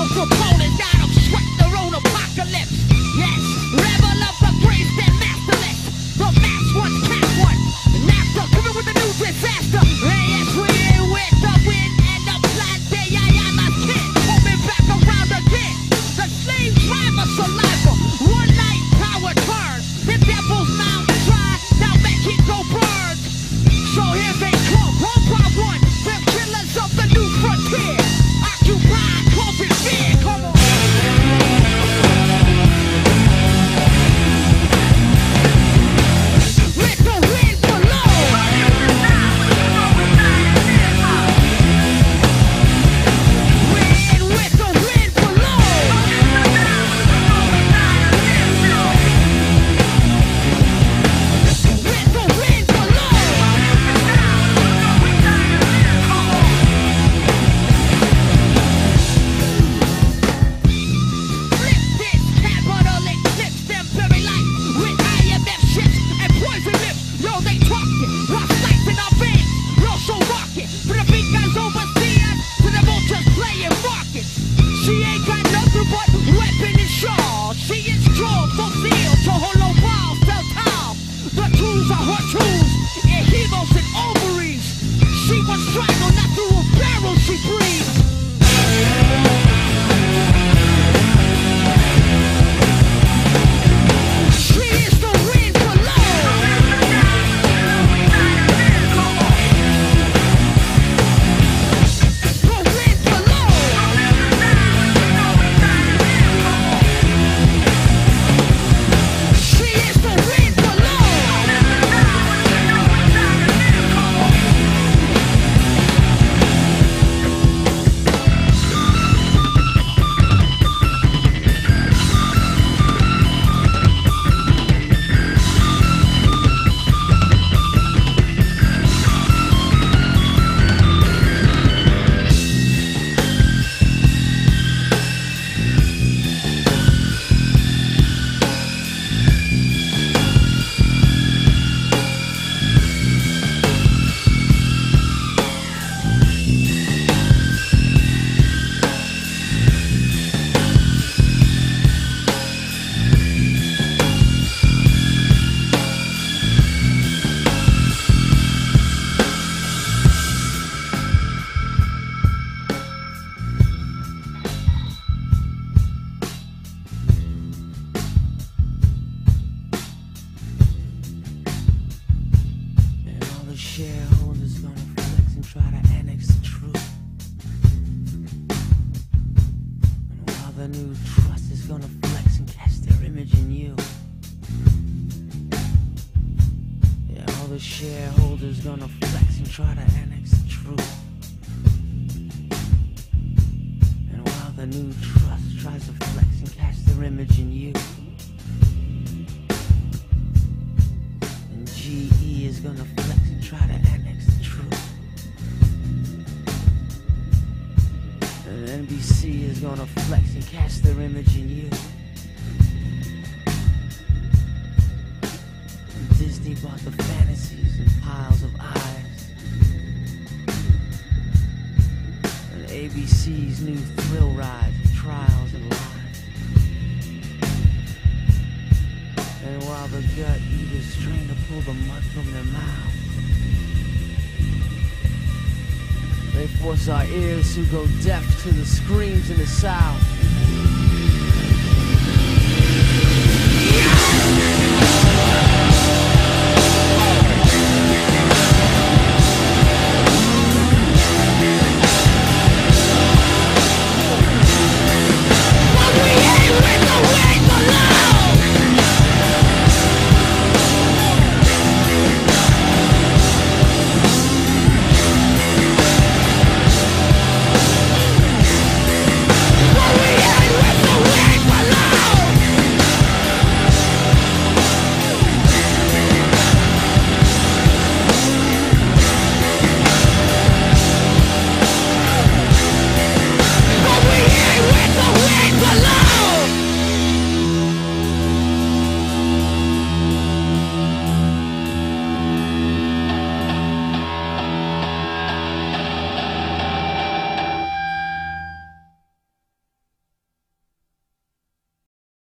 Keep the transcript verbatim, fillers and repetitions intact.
shareholders gonna flex and try to annex the truth. And while the new trust is gonna flex and catch their image in you. Yeah, all the shareholders gonna flex and try to annex the truth. And while the new trust tries to flex and catch their image in you. And G E is gonna flex and try to annex the truth. And N B C is gonna flex and catch their image in you. And Disney bought the fantasies and piles of eyes. And A B C's new thrill rides, trials and lies. And while the gut eaters strain to pull the mud from their mouth, they force our ears to go deaf to the screams in the South.